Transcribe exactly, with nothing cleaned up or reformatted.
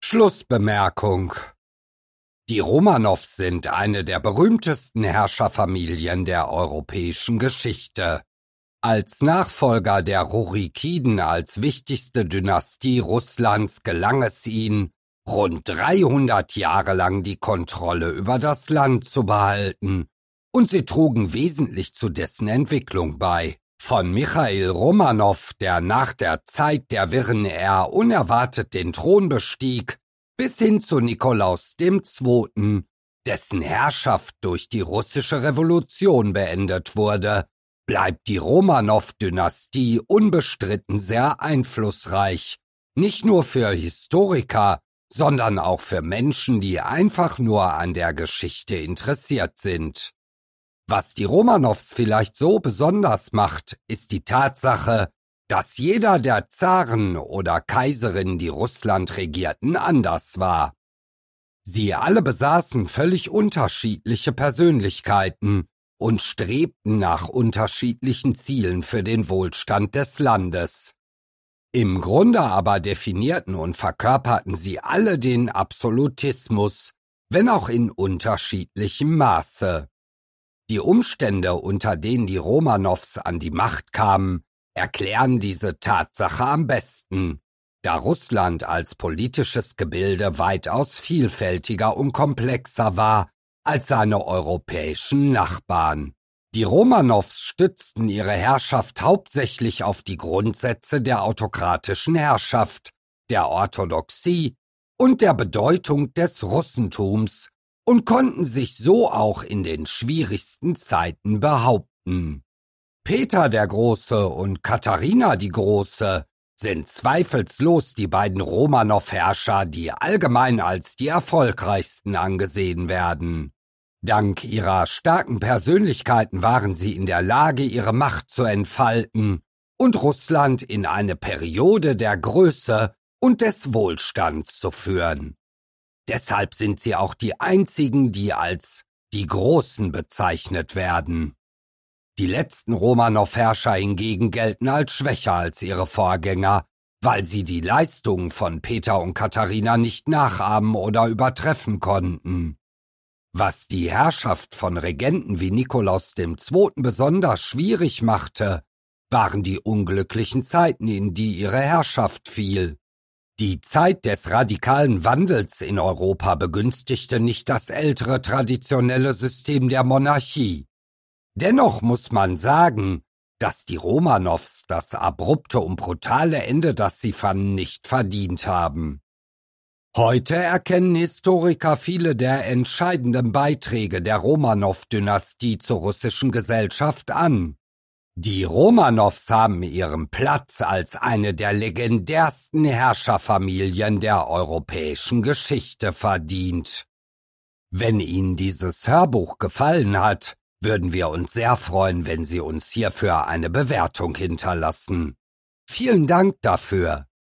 Schlussbemerkung: Die Romanows sind eine der berühmtesten Herrscherfamilien der europäischen Geschichte. Als Nachfolger der Rurikiden als wichtigste Dynastie Russlands gelang es ihnen, rund dreihundert Jahre lang die Kontrolle über das Land zu behalten, und sie trugen wesentlich zu dessen Entwicklung bei. Von Michail Romanow, der nach der Zeit der Wirren eher unerwartet den Thron bestieg, bis hin zu Nikolaus dem Zweiten, dessen Herrschaft durch die russische Revolution beendet wurde, bleibt die Romanow-Dynastie unbestritten sehr einflussreich, nicht nur für Historiker, sondern auch für Menschen, die einfach nur an der Geschichte interessiert sind. Was die Romanows vielleicht so besonders macht, ist die Tatsache, dass jeder der Zaren oder Kaiserinnen, die Russland regierten, anders war. Sie alle besaßen völlig unterschiedliche Persönlichkeiten und strebten nach unterschiedlichen Zielen für den Wohlstand des Landes. Im Grunde aber definierten und verkörperten sie alle den Absolutismus, wenn auch in unterschiedlichem Maße. Die Umstände, unter denen die Romanows an die Macht kamen, erklären diese Tatsache am besten, da Russland als politisches Gebilde weitaus vielfältiger und komplexer war als seine europäischen Nachbarn. Die Romanows stützten ihre Herrschaft hauptsächlich auf die Grundsätze der autokratischen Herrschaft, der Orthodoxie und der Bedeutung des Russentums und konnten sich so auch in den schwierigsten Zeiten behaupten. Peter der Große und Katharina die Große sind zweifellos die beiden Romanow-Herrscher, die allgemein als die erfolgreichsten angesehen werden. Dank ihrer starken Persönlichkeiten waren sie in der Lage, ihre Macht zu entfalten und Russland in eine Periode der Größe und des Wohlstands zu führen. Deshalb sind sie auch die einzigen, die als die Großen bezeichnet werden. Die letzten Romanow-Herrscher hingegen gelten als schwächer als ihre Vorgänger, weil sie die Leistungen von Peter und Katharina nicht nachahmen oder übertreffen konnten. Was die Herrschaft von Regenten wie Nikolaus dem Zweiten besonders schwierig machte, waren die unglücklichen Zeiten, in die ihre Herrschaft fiel. Die Zeit des radikalen Wandels in Europa begünstigte nicht das ältere traditionelle System der Monarchie. Dennoch muss man sagen, dass die Romanows das abrupte und brutale Ende, das sie fanden, nicht verdient haben. Heute erkennen Historiker viele der entscheidenden Beiträge der Romanow-Dynastie zur russischen Gesellschaft an. Die Romanows haben ihren Platz als eine der legendärsten Herrscherfamilien der europäischen Geschichte verdient. Wenn Ihnen dieses Hörbuch gefallen hat, würden wir uns sehr freuen, wenn Sie uns hierfür eine Bewertung hinterlassen. Vielen Dank dafür.